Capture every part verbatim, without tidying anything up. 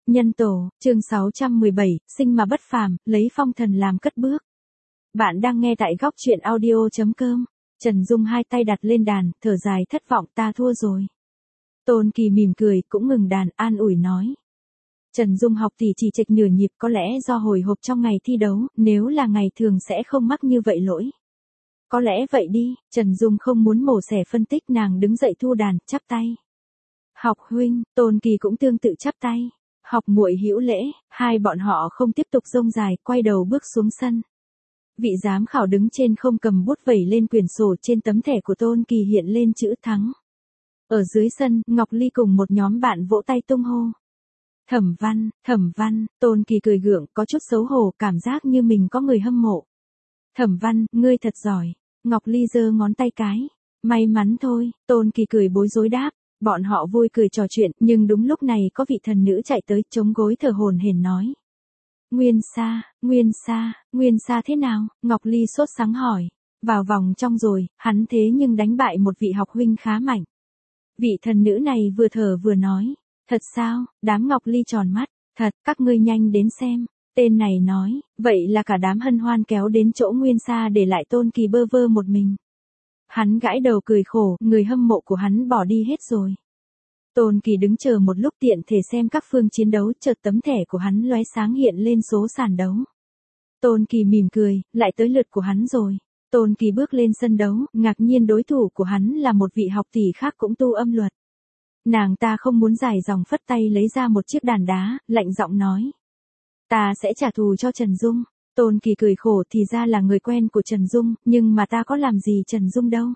Nhân tổ, chương sáu trăm mười bảy, sinh mà bất phàm, lấy phong thần làm cất bước. Bạn đang nghe tại góc truyện audio chấm com. Trần Dung hai tay đặt lên đàn, thở dài thất vọng, ta thua rồi. Tôn Kỳ mỉm cười, cũng ngừng đàn, an ủi nói. Trần Dung học thì chỉ trịch nửa nhịp, có lẽ do hồi hộp trong ngày thi đấu, nếu là ngày thường sẽ không mắc như vậy lỗi. Có lẽ vậy đi, Trần Dung không muốn mổ xẻ phân tích, nàng đứng dậy thu đàn, chắp tay. Học huynh, Tôn Kỳ cũng tương tự chắp tay. Học muội hữu lễ, hai bọn họ không tiếp tục rông dài, quay đầu bước xuống sân. Vị giám khảo đứng trên không cầm bút vẩy lên quyển sổ, trên tấm thẻ của Tôn Kỳ hiện lên chữ thắng. Ở dưới sân, Ngọc Ly cùng một nhóm bạn vỗ tay tung hô. Thẩm Văn, Thẩm Văn, Tôn Kỳ cười gượng, có chút xấu hổ, cảm giác như mình có người hâm mộ. Thẩm Văn, ngươi thật giỏi. Ngọc Ly giơ ngón tay cái. May mắn thôi, Tôn Kỳ cười bối rối đáp. Bọn họ vui cười trò chuyện, nhưng đúng lúc này có vị thần nữ chạy tới, chống gối thở hổn hển nói. Nguyên Sa, Nguyên Sa, Nguyên Sa thế nào? Ngọc Ly sốt sắng hỏi. Vào vòng trong rồi, hắn thế nhưng đánh bại một vị học huynh khá mạnh. Vị thần nữ này vừa thở vừa nói. Thật sao? Đám Ngọc Ly tròn mắt. Thật, các ngươi nhanh đến xem. Tên này nói, vậy là cả đám hân hoan kéo đến chỗ Nguyên Sa để lại Tôn Kỳ bơ vơ một mình. Hắn gãi đầu cười khổ, người hâm mộ của hắn bỏ đi hết rồi. Tôn Kỳ đứng chờ một lúc tiện thể xem các phương chiến đấu, chợt tấm thẻ của hắn lóe sáng hiện lên số sàn đấu. Tôn Kỳ mỉm cười, lại tới lượt của hắn rồi. Tôn Kỳ bước lên sân đấu, ngạc nhiên đối thủ của hắn là một vị học tỷ khác cũng tu âm luật. Nàng ta không muốn dài dòng phất tay lấy ra một chiếc đàn đá, lạnh giọng nói. Ta sẽ trả thù cho Trần Dung. Tôn Kỳ cười khổ, thì ra là người quen của Trần Dung, nhưng mà ta có làm gì Trần Dung đâu.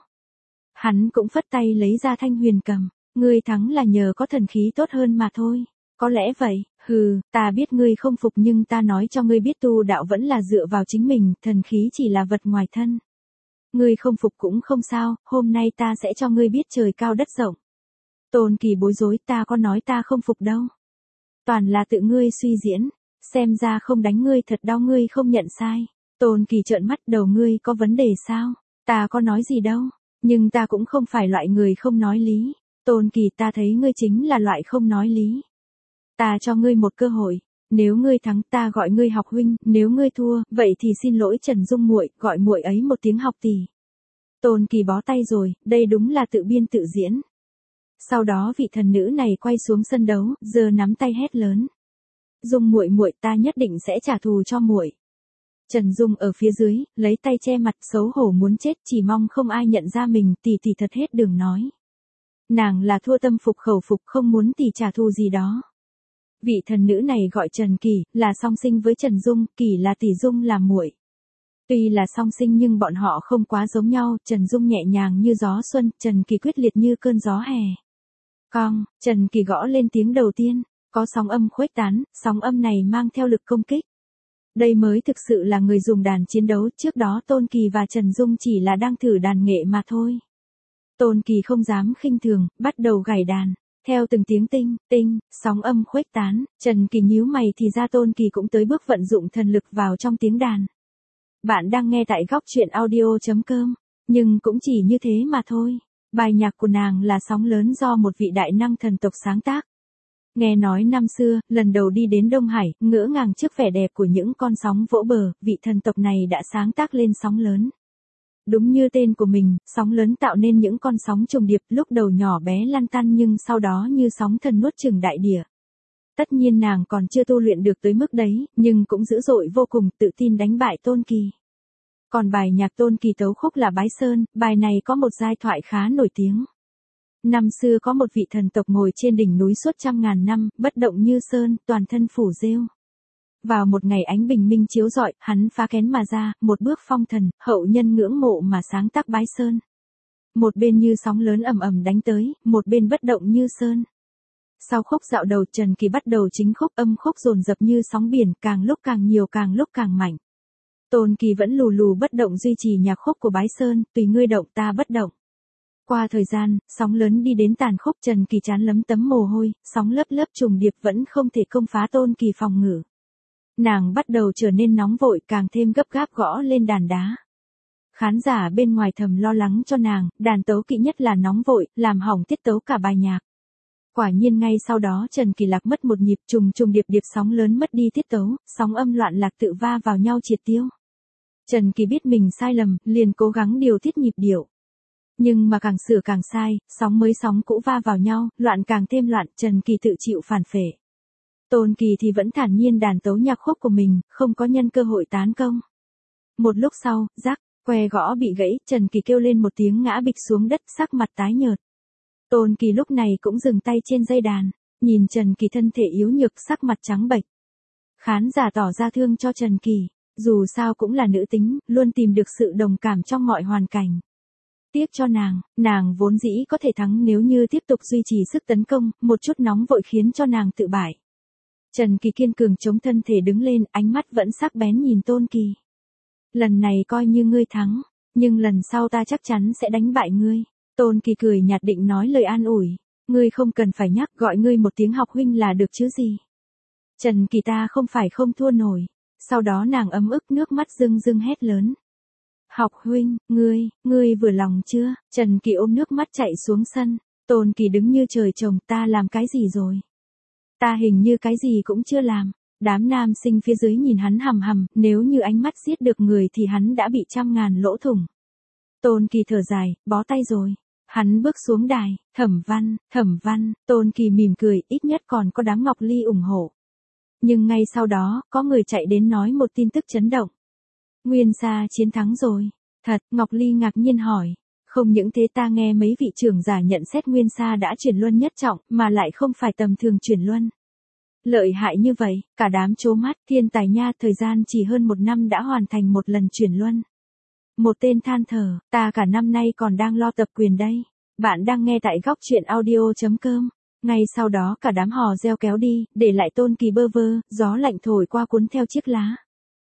Hắn cũng phất tay lấy ra thanh huyền cầm. Ngươi thắng là nhờ có thần khí tốt hơn mà thôi. Có lẽ vậy, hừ, ta biết ngươi không phục nhưng ta nói cho ngươi biết tu đạo vẫn là dựa vào chính mình, thần khí chỉ là vật ngoài thân. Ngươi không phục cũng không sao, hôm nay ta sẽ cho ngươi biết trời cao đất rộng. Tôn Kỳ bối rối, ta có nói ta không phục đâu. Toàn là tự ngươi suy diễn. Xem ra không đánh ngươi thật đau, ngươi không nhận sai. Tôn Kỳ trợn mắt, đầu ngươi có vấn đề sao? Ta có nói gì đâu, nhưng ta cũng không phải loại người không nói lý. Tôn Kỳ, ta thấy ngươi chính là loại không nói lý. Ta cho ngươi một cơ hội, nếu ngươi thắng ta gọi ngươi học huynh, nếu ngươi thua, vậy thì xin lỗi Trần Dung muội, gọi muội ấy một tiếng học tỷ. Tôn Kỳ bó tay rồi, đây đúng là tự biên tự diễn. Sau đó vị thần nữ này quay xuống sân đấu, giơ nắm tay hét lớn. Dung muội muội, ta nhất định sẽ trả thù cho muội. Trần Dung ở phía dưới, lấy tay che mặt, xấu hổ muốn chết, chỉ mong không ai nhận ra mình, tỷ tỷ thật hết đường nói. Nàng là thua tâm phục khẩu phục, không muốn tỷ trả thù gì đó. Vị thần nữ này gọi Trần Kỳ, là song sinh với Trần Dung, Kỳ là tỷ, Dung là muội. Tuy là song sinh nhưng bọn họ không quá giống nhau, Trần Dung nhẹ nhàng như gió xuân, Trần Kỳ quyết liệt như cơn gió hè. Cong, Trần Kỳ gõ lên tiếng đầu tiên. Có sóng âm khuếch tán, sóng âm này mang theo lực công kích. Đây mới thực sự là người dùng đàn chiến đấu, trước đó Tôn Kỳ và Trần Dung chỉ là đang thử đàn nghệ mà thôi. Tôn Kỳ không dám khinh thường, bắt đầu gảy đàn. Theo từng tiếng tinh, tinh, sóng âm khuếch tán, Trần Kỳ nhíu mày thì ra Tôn Kỳ cũng tới bước vận dụng thần lực vào trong tiếng đàn. Bạn đang nghe tại góc truyện audio chấm com, nhưng cũng chỉ như thế mà thôi. Bài nhạc của nàng là Sóng Lớn do một vị đại năng thần tộc sáng tác. Nghe nói năm xưa, lần đầu đi đến Đông Hải, ngỡ ngàng trước vẻ đẹp của những con sóng vỗ bờ, vị thần tộc này đã sáng tác lên sóng lớn. Đúng như tên của mình, sóng lớn tạo nên những con sóng trùng điệp, lúc đầu nhỏ bé lăn tăn nhưng sau đó như sóng thần nuốt chửng đại địa. Tất nhiên nàng còn chưa tu luyện được tới mức đấy, nhưng cũng dữ dội vô cùng, tự tin đánh bại Tôn Kỳ. Còn bài nhạc Tôn Kỳ tấu khúc là Bái Sơn, bài này có một giai thoại khá nổi tiếng. Năm xưa có một vị thần tộc ngồi trên đỉnh núi suốt trăm ngàn năm, bất động như sơn, toàn thân phủ rêu. Vào một ngày ánh bình minh chiếu rọi, hắn phá kén mà ra, một bước phong thần, hậu nhân ngưỡng mộ mà sáng tác Bái Sơn. Một bên như sóng lớn ầm ầm đánh tới, một bên bất động như sơn. Sau khúc dạo đầu Trần Kỳ bắt đầu chính khúc, âm khúc dồn dập như sóng biển, càng lúc càng nhiều, càng lúc càng mạnh. Tôn Kỳ vẫn lù lù bất động duy trì nhạc khúc của Bái Sơn, tùy ngươi động ta bất động. Qua thời gian, sóng lớn đi đến tàn khúc, Trần Kỳ chán lấm tấm mồ hôi, sóng lớp lớp trùng điệp vẫn không thể công phá Tôn Kỳ phòng ngự. Nàng bắt đầu trở nên nóng vội, càng thêm gấp gáp gõ lên đàn đá. Khán giả bên ngoài thầm lo lắng cho nàng, đàn tấu kỵ nhất là nóng vội, làm hỏng tiết tấu cả bài nhạc. Quả nhiên ngay sau đó Trần Kỳ Lạc mất một nhịp, trùng trùng điệp điệp sóng lớn mất đi tiết tấu, sóng âm loạn lạc tự va vào nhau triệt tiêu. Trần Kỳ biết mình sai lầm, liền cố gắng điều tiết nhịp điệu. Nhưng mà càng sửa càng sai, sóng mới sóng cũ va vào nhau, loạn càng thêm loạn, Trần Kỳ tự chịu phản phệ. Tôn Kỳ thì vẫn thản nhiên đàn tấu nhạc khúc của mình, không có nhân cơ hội tán công. Một lúc sau, rắc, que gõ bị gãy, Trần Kỳ kêu lên một tiếng ngã bịch xuống đất, sắc mặt tái nhợt. Tôn Kỳ lúc này cũng dừng tay trên dây đàn, nhìn Trần Kỳ thân thể yếu nhược, sắc mặt trắng bệch. Khán giả tỏ ra thương cho Trần Kỳ, dù sao cũng là nữ tính, luôn tìm được sự đồng cảm trong mọi hoàn cảnh. Tiếc cho nàng, nàng vốn dĩ có thể thắng nếu như tiếp tục duy trì sức tấn công, một chút nóng vội khiến cho nàng tự bại. Trần Kỳ kiên cường chống thân thể đứng lên, ánh mắt vẫn sắc bén nhìn Tôn Kỳ. Lần này coi như ngươi thắng, nhưng lần sau ta chắc chắn sẽ đánh bại ngươi. Tôn Kỳ cười nhạt định nói lời an ủi. Ngươi không cần phải nhắc, gọi ngươi một tiếng học huynh là được chứ gì. Trần Kỳ ta không phải không thua nổi. Sau đó nàng ấm ức nước mắt rưng rưng hét lớn. Học huynh, ngươi, ngươi vừa lòng chưa? Trần Kỳ ôm nước mắt chạy xuống sân. Tôn Kỳ đứng như trời trồng, ta làm cái gì rồi? Ta hình như cái gì cũng chưa làm. Đám nam sinh phía dưới nhìn hắn hằm hằm, nếu như ánh mắt giết được người thì hắn đã bị trăm ngàn lỗ thủng. Tôn Kỳ thở dài, bó tay rồi. Hắn bước xuống đài, Thẩm Văn, Thẩm Văn, Tôn Kỳ mỉm cười, ít nhất còn có đám Ngọc Ly ủng hộ. Nhưng ngay sau đó, có người chạy đến nói một tin tức chấn động. Nguyên Sa chiến thắng rồi. Thật, Ngọc Ly ngạc nhiên hỏi. Không những thế, ta nghe mấy vị trưởng giả nhận xét Nguyên Sa đã chuyển luân nhất trọng, mà lại không phải tầm thường chuyển luân. Lợi hại như vậy, cả đám trố mắt, thiên tài nha, thời gian chỉ hơn một năm đã hoàn thành một lần chuyển luân. Một tên than thở, ta cả năm nay còn đang lo tập quyền đây. Bạn đang nghe tại góc truyện audio chấm com. Ngay sau đó cả đám hò reo kéo đi, để lại Tôn Kỳ bơ vơ, gió lạnh thổi qua cuốn theo chiếc lá.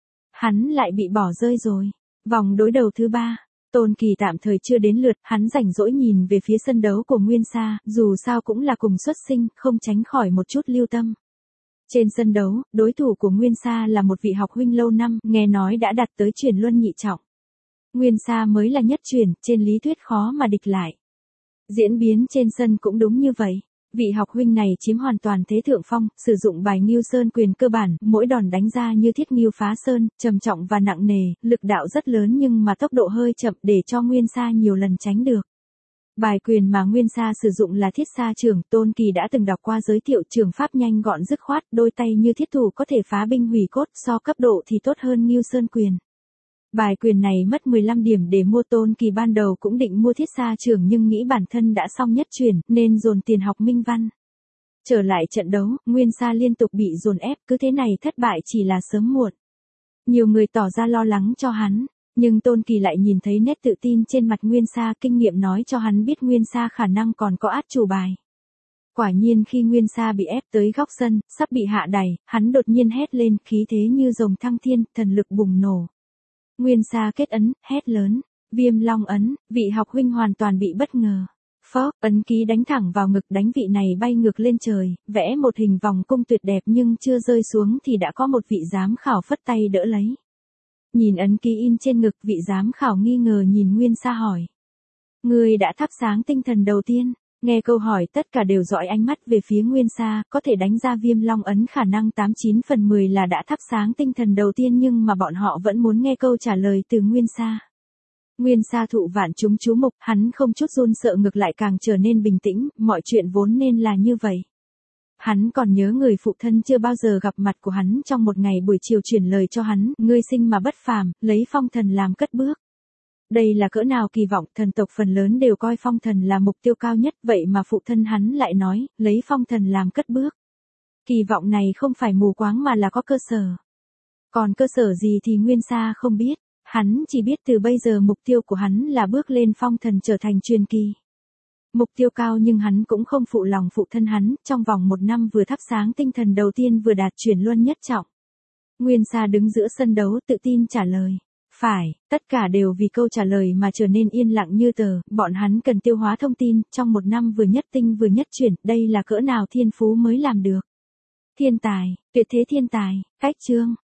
Hắn lại bị bỏ rơi rồi. Vòng đối đầu thứ ba, Tôn Kỳ tạm thời chưa đến lượt, hắn rảnh rỗi nhìn về phía sân đấu của Nguyên Sa, dù sao cũng là cùng xuất sinh, không tránh khỏi một chút lưu tâm. Trên sân đấu, đối thủ của Nguyên Sa là một vị học huynh lâu năm, nghe nói đã đạt tới chuyển luân nhị trọng. Nguyên Sa mới là nhất chuyển, trên lý thuyết khó mà địch lại. Diễn biến trên sân cũng đúng như vậy. Vị học huynh này chiếm hoàn toàn thế thượng phong, sử dụng bài Ngưu Sơn quyền cơ bản, mỗi đòn đánh ra như thiết ngưu phá sơn, trầm trọng và nặng nề, lực đạo rất lớn nhưng mà tốc độ hơi chậm để cho Nguyên Sa nhiều lần tránh được. Bài quyền mà Nguyên Sa sử dụng là Thiết Sa Trưởng, Tôn Kỳ đã từng đọc qua giới thiệu, trường pháp nhanh gọn dứt khoát, đôi tay như thiết thủ có thể phá binh hủy cốt, so cấp độ thì tốt hơn Ngưu Sơn quyền. Bài quyền này mất mười lăm điểm để mua. Tôn Kỳ ban đầu cũng định mua Thiết Sa Trưởng nhưng nghĩ bản thân đã xong nhất chuyển, nên dồn tiền học minh văn. Trở lại trận đấu, Nguyên Sa liên tục bị dồn ép, cứ thế này thất bại chỉ là sớm muộn. Nhiều người tỏ ra lo lắng cho hắn, nhưng Tôn Kỳ lại nhìn thấy nét tự tin trên mặt Nguyên Sa, kinh nghiệm nói cho hắn biết Nguyên Sa khả năng còn có át chủ bài. Quả nhiên khi Nguyên Sa bị ép tới góc sân, sắp bị hạ đày, hắn đột nhiên hét lên, khí thế như rồng thăng thiên, thần lực bùng nổ. Nguyên Sa kết ấn, hét lớn, Viêm Long ấn, vị học huynh hoàn toàn bị bất ngờ. Phốc, ấn ký đánh thẳng vào ngực, đánh vị này bay ngược lên trời, vẽ một hình vòng cung tuyệt đẹp nhưng chưa rơi xuống thì đã có một vị giám khảo phất tay đỡ lấy. Nhìn ấn ký in trên ngực, vị giám khảo nghi ngờ nhìn Nguyên Sa hỏi. Người đã thắp sáng tinh thần đầu tiên. Nghe câu hỏi tất cả đều dõi ánh mắt về phía Nguyên Sa, có thể đánh ra Viêm Long ấn khả năng tám chín phần mười là đã thắp sáng tinh thần đầu tiên, nhưng mà bọn họ vẫn muốn nghe câu trả lời từ Nguyên Sa. Nguyên Sa thụ vạn chúng chú mục, hắn không chút run sợ, ngược lại càng trở nên bình tĩnh, mọi chuyện vốn nên là như vậy. Hắn còn nhớ người phụ thân chưa bao giờ gặp mặt của hắn trong một ngày buổi chiều truyền lời cho hắn, ngươi sinh mà bất phàm, lấy phong thần làm cất bước. Đây là cỡ nào kỳ vọng, thần tộc phần lớn đều coi phong thần là mục tiêu cao nhất, vậy mà phụ thân hắn lại nói, lấy phong thần làm cất bước. Kỳ vọng này không phải mù quáng mà là có cơ sở. Còn cơ sở gì thì Nguyên Sa không biết, hắn chỉ biết từ bây giờ mục tiêu của hắn là bước lên phong thần, trở thành truyền kỳ. Mục tiêu cao nhưng hắn cũng không phụ lòng phụ thân hắn, trong vòng một năm vừa thắp sáng tinh thần đầu tiên vừa đạt chuyển luân nhất trọng. Nguyên Sa đứng giữa sân đấu tự tin trả lời. Phải, tất cả đều vì câu trả lời mà trở nên yên lặng như tờ, bọn hắn cần tiêu hóa thông tin, trong một năm vừa nhất tinh vừa nhất chuyển, đây là cỡ nào thiên phú mới làm được. Thiên tài, tuyệt thế thiên tài, cách chương.